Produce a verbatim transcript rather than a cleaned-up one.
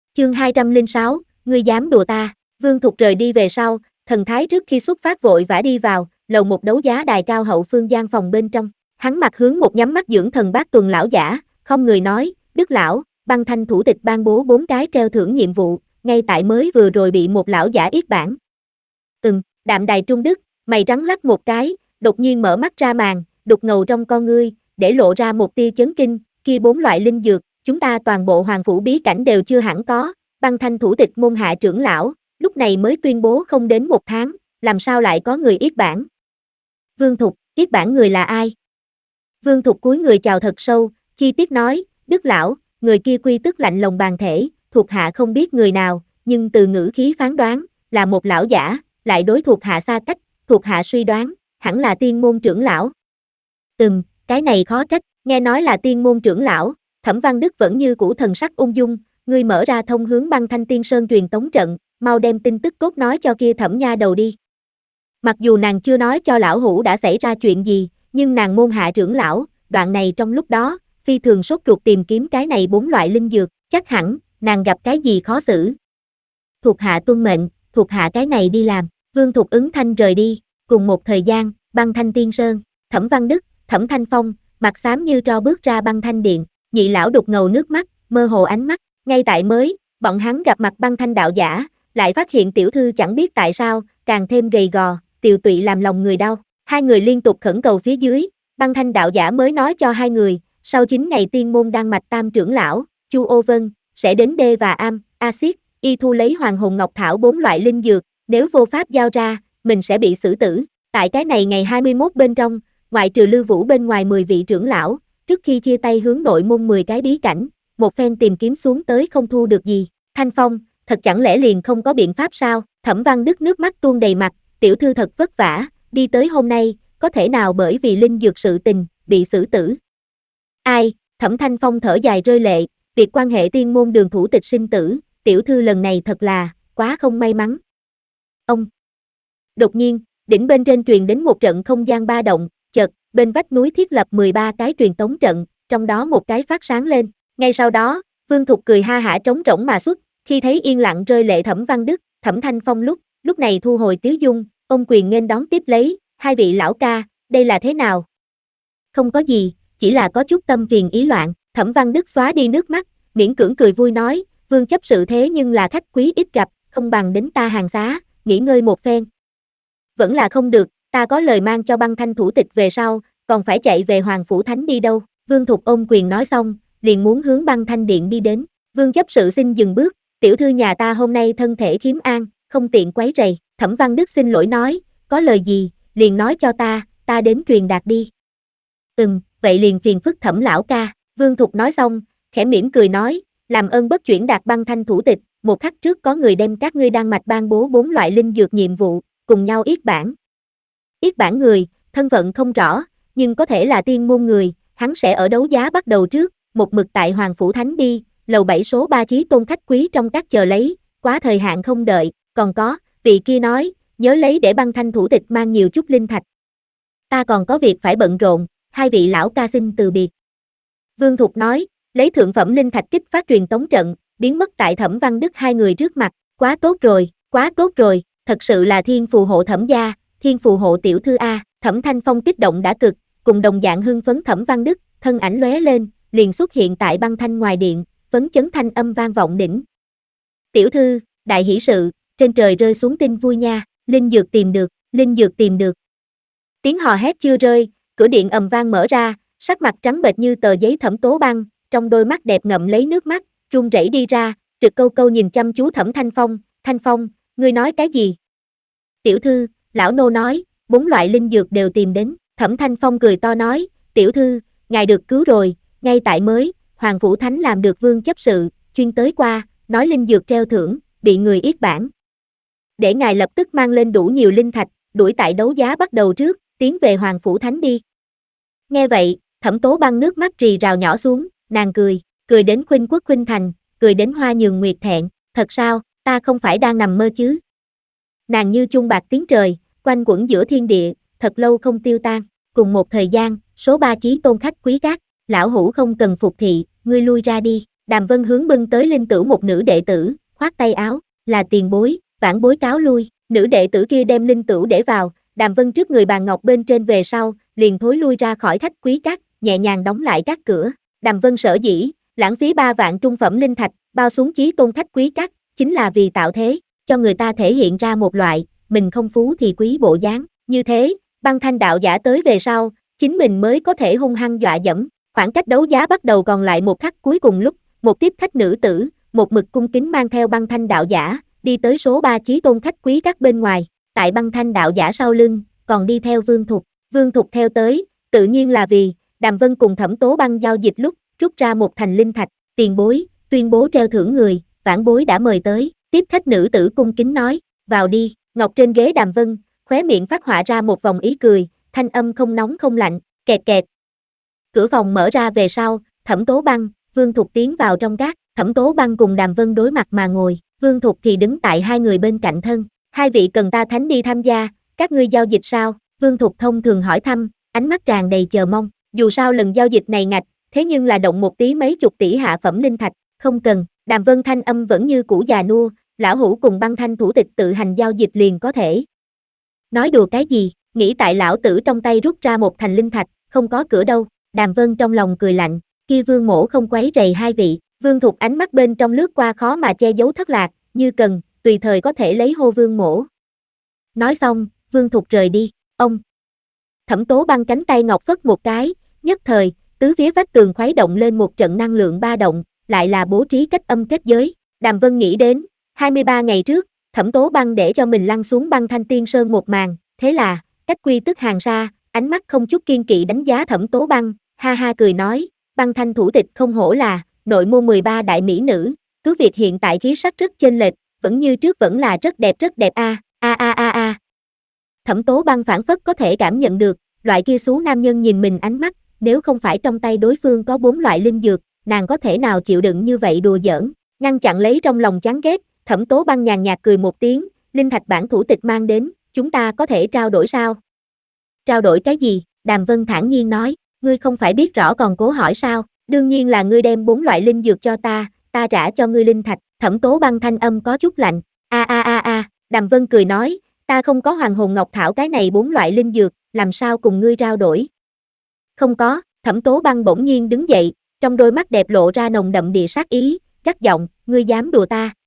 Chương hai trăm lẻ sáu, ngươi dám đùa ta. Vương Thục rời đi về sau, thần thái trước khi xuất phát vội vã đi vào, lầu một đấu giá đài cao hậu phương gian phòng bên trong. Hắn mặt hướng một nhắm mắt dưỡng thần Bác Tuần lão giả, không người nói, Đức lão, Băng Thanh thủ tịch ban bố bốn cái treo thưởng nhiệm vụ, ngay tại mới vừa rồi bị một lão giả yết bản. Ừm, Đạm Đài Trung Đức, mày trắng lắc một cái, đột nhiên mở mắt ra màn, đục ngầu trong con ngươi, để lộ ra một tia chấn kinh, kia bốn loại linh dược, chúng ta toàn bộ hoàng phủ bí cảnh đều chưa hẳn có. Băng Thanh thủ tịch môn hạ trưởng lão, lúc này mới tuyên bố không đến một tháng, làm sao lại có người yết bản? Vương Thục, yết bản người là ai? Vương Thục cúi người chào thật sâu, chi tiết nói, Đức lão, người kia quy tức lạnh lùng bàn thể, thuộc hạ không biết người nào, nhưng từ ngữ khí phán đoán, là một lão giả, lại đối thuộc hạ xa cách, thuộc hạ suy đoán, hẳn là tiên môn trưởng lão. Ừm, cái này khó trách, nghe nói là tiên môn trưởng lão, Thẩm Văn Đức vẫn như cũ thần sắc ung dung, ngươi mở ra thông hướng Băng Thanh Tiên Sơn truyền tống trận, mau đem tin tức cốt nói cho kia Thẩm nha đầu đi. Mặc dù nàng chưa nói cho lão hủ đã xảy ra chuyện gì, nhưng nàng môn hạ trưởng lão, đoạn này trong lúc đó, phi thường sốt ruột tìm kiếm cái này bốn loại linh dược, chắc hẳn, nàng gặp cái gì khó xử. Thuộc hạ tuân mệnh, thuộc hạ cái này đi làm, Vương Thục ứng thanh rời đi, cùng một thời gian, Băng Thanh Tiên Sơn, Thẩm Văn Đức, Thẩm Thanh Phong, mặt xám như tro bước ra Băng Thanh điện, nhị lão đục ngầu nước mắt, mơ hồ ánh mắt, ngay tại mới, bọn hắn gặp mặt Băng Thanh đạo giả, lại phát hiện tiểu thư chẳng biết tại sao, càng thêm gầy gò, tiều tụy làm lòng người đau, hai người liên tục khẩn cầu phía dưới, Băng Thanh đạo giả mới nói cho hai người, sau chín ngày tiên môn đan mạch tam trưởng lão, Chu Ô Vân, sẽ đến D và Am, Axit, y thu lấy hoàng hồn ngọc thảo bốn loại linh dược, nếu vô pháp giao ra, mình sẽ bị xử tử. Tại cái này ngày hai mươi mốt bên trong, ngoại trừ Lưu Vũ bên ngoài mười vị trưởng lão, trước khi chia tay hướng nội môn mười cái bí cảnh, một phen tìm kiếm xuống tới không thu được gì. Thanh Phong, thật chẳng lẽ liền không có biện pháp sao? Thẩm Văn Đức nước mắt tuôn đầy mặt, tiểu thư thật vất vả, đi tới hôm nay, có thể nào bởi vì linh dược sự tình, bị xử tử? Ai? Thẩm Thanh Phong thở dài rơi lệ, việc quan hệ tiên môn đường thủ tịch sinh tử, tiểu thư lần này thật là, quá không may mắn. Ông! Đột nhiên, đỉnh bên trên truyền đến một trận không gian ba động, chợt, bên vách núi thiết lập mười ba cái truyền tống trận, trong đó một cái phát sáng lên. Ngay sau đó, Vương Thục cười ha hả trống rỗng mà xuất, khi thấy yên lặng rơi lệ Thẩm Văn Đức, Thẩm Thanh Phong lúc, lúc này thu hồi tiếu dung, ông quyền nghênh đón tiếp lấy, hai vị lão ca, đây là thế nào? Không có gì, chỉ là có chút tâm phiền ý loạn, Thẩm Văn Đức xóa đi nước mắt, miễn cưỡng cười vui nói, Vương chấp sự thế nhưng là khách quý ít gặp, không bằng đến ta hàng xá, nghỉ ngơi một phen. Vẫn là không được, ta có lời mang cho Băng Thanh thủ tịch về sau, còn phải chạy về Hoàng Phủ Thánh đi đâu. Vương Thục ôm quyền nói xong, liền muốn hướng Băng Thanh điện đi đến. Vương chấp sự xin dừng bước, tiểu thư nhà ta hôm nay thân thể khiếm an, không tiện quấy rầy. Thẩm Văn Đức xin lỗi nói, có lời gì, liền nói cho ta, ta đến truyền đạt đi. Ừm, vậy liền phiền phức Thẩm lão ca. Vương Thục nói xong, khẽ mỉm cười nói, làm ơn bất chuyển đạt Băng Thanh thủ tịch, một khắc trước có người đem các ngươi đan mạch ban bố bốn loại linh dược nhiệm vụ, cùng nhau yết bản. Yết bản người, thân phận không rõ, nhưng có thể là tiên môn người, hắn sẽ ở đấu giá bắt đầu trước, một mực tại Hoàng Phủ Thánh đi, lầu bảy số ba chí tôn khách quý trong các chờ lấy, quá thời hạn không đợi, còn có, vị kia nói, nhớ lấy để Băng Thanh thủ tịch mang nhiều chút linh thạch. Ta còn có việc phải bận rộn, hai vị lão ca xin từ biệt. Vương Thục nói, lấy thượng phẩm linh thạch kích phát truyền tống trận, biến mất tại Thẩm Văn Đức hai người trước mặt, quá tốt rồi, quá tốt rồi, thật sự là thiên phù hộ Thẩm gia, thiên phù hộ tiểu thư A. Thẩm Thanh Phong kích động đã cực, cùng đồng dạng hưng phấn Thẩm Văn Đức, thân ảnh lóe lên, liền xuất hiện tại Băng Thanh ngoài điện, phấn chấn thanh âm vang vọng đỉnh. Tiểu thư, đại hỷ sự, trên trời rơi xuống tin vui nha, linh dược tìm được, linh dược tìm được. Tiếng hò hét chưa rơi, cửa điện ầm vang mở ra, sắc mặt trắng bệch như tờ giấy Thẩm Tố Băng, trong đôi mắt đẹp ngậm lấy nước mắt, run rẩy đi ra, trực câu câu nhìn chăm chú Thẩm Thanh Phong, Thanh Phong, ngươi nói cái gì? Tiểu thư, lão nô nói, bốn loại linh dược đều tìm đến, Thẩm Thanh Phong cười to nói, tiểu thư, ngài được cứu rồi, ngay tại mới, Hoàng Phủ Thánh làm được vương chấp sự, chuyên tới qua, nói linh dược treo thưởng, bị người yết bản. Để ngài lập tức mang lên đủ nhiều linh thạch, đuổi tại đấu giá bắt đầu trước, tiến về Hoàng Phủ Thánh đi. Nghe vậy, Thẩm Tố Băng nước mắt rì rào nhỏ xuống, nàng cười, cười đến khuynh quốc khuynh thành, cười đến hoa nhường nguyệt thẹn, thật sao, ta không phải đang nằm mơ chứ? Nàng như chuông bạc tiếng trời, quanh quẩn giữa thiên địa, thật lâu không tiêu tan, cùng một thời gian, số ba chí tôn khách quý các, lão hủ không cần phục thị, ngươi lui ra đi, Đàm Vân hướng bưng tới linh tửu một nữ đệ tử, khoát tay áo, là tiền bối, vãn bối cáo lui. Nữ đệ tử kia đem linh tửu để vào, Đàm Vân trước người bàn ngọc bên trên về sau, liền thối lui ra khỏi khách quý các, nhẹ nhàng đóng lại các cửa. Đàm Vân sở dĩ, lãng phí ba vạn trung phẩm linh thạch, bao xuống chí tôn khách quý các, chính là vì tạo thế, cho người ta thể hiện ra một loại, mình không phú thì quý bộ dáng. Như thế, Băng Thanh đạo giả tới về sau, chính mình mới có thể hung hăng dọa dẫm. Khoảng cách đấu giá bắt đầu còn lại một khắc cuối cùng lúc, một tiếp khách nữ tử, một mực cung kính mang theo Băng Thanh đạo giả, đi tới số ba chí tôn khách quý các bên ngoài. Tại Băng Thanh đạo giả sau lưng, còn đi theo Vương Thục. Vương Thục theo tới, tự nhiên là vì, Đàm Vân cùng Thẩm Tố Băng giao dịch lúc, rút ra một thành linh thạch, tiền bối, tuyên bố treo thưởng người, vãn bối đã mời tới. Tiếp khách nữ tử cung kính nói, vào đi. Ngọc trên ghế Đàm Vân, khóe miệng phát họa ra một vòng ý cười, thanh âm không nóng không lạnh, kẹt kẹt. Cửa phòng mở ra về sau, Thẩm Tố Băng, Vương Thục tiến vào trong gác, Thẩm Tố Băng cùng Đàm Vân đối mặt mà ngồi, Vương Thục thì đứng tại hai người bên cạnh thân. Hai vị cần ta thánh đi tham gia, các ngươi giao dịch sao? Vương Thục thông thường hỏi thăm, ánh mắt tràn đầy chờ mong. Dù sao lần giao dịch này ngạch, thế nhưng là động một tí mấy chục tỷ hạ phẩm linh thạch, không cần. Đàm Vân thanh âm vẫn như cũ già nua, lão hủ cùng Băng Thanh thủ tịch tự hành giao dịch liền có thể. Nói đùa cái gì, nghĩ tại lão tử trong tay rút ra một thành linh thạch, không có cửa đâu. Đàm Vân trong lòng cười lạnh, kia Vương mỗ không quấy rầy hai vị. Vương Thục ánh mắt bên trong lướt qua khó mà che giấu thất lạc, như cần, tùy thời có thể lấy hô Vương mỗ. Nói xong, Vương Thục rời đi, ông. Thẩm Tố Băng cánh tay ngọc phất một cái, nhất thời, tứ phía vách tường khuấy động lên một trận năng lượng ba động, lại là bố trí cách âm kết giới. Đàm Vân nghĩ đến, hai mươi ba ngày trước, Thẩm Tố Băng để cho mình lăn xuống Băng Thanh Tiên Sơn một màn, thế là, cách quy tức hàng xa, ánh mắt không chút kiên kỵ đánh giá Thẩm Tố Băng, ha ha cười nói, Băng Thanh thủ tịch không hổ là, nội môn mười ba đại mỹ nữ, cứ việc hiện tại khí sắc rất chênh lệch, vẫn như trước vẫn là rất đẹp rất đẹp a, a a a a. Thẩm Tố Băng phản phất có thể cảm nhận được, loại kia xú nam nhân nhìn mình ánh mắt, nếu không phải trong tay đối phương có bốn loại linh dược, nàng có thể nào chịu đựng như vậy đùa giỡn, ngăn chặn lấy trong lòng chán ghét, Thẩm Tố Băng nhàn nhạt cười một tiếng, linh thạch bản thủ tịch mang đến, chúng ta có thể trao đổi sao? Trao đổi cái gì? Đàm Vân thản nhiên nói, ngươi không phải biết rõ còn cố hỏi sao, đương nhiên là ngươi đem bốn loại linh dược cho ta, ta trả cho ngươi linh thạch. Thẩm Tố Băng thanh âm có chút lạnh, a a a a, Đàm Vân cười nói, ta không có hoàng hồn ngọc thảo cái này bốn loại linh dược, làm sao cùng ngươi trao đổi? Không có. Thẩm Tố Băng bỗng nhiên đứng dậy, trong đôi mắt đẹp lộ ra nồng đậm địa sát ý, gắt giọng, ngươi dám đùa ta,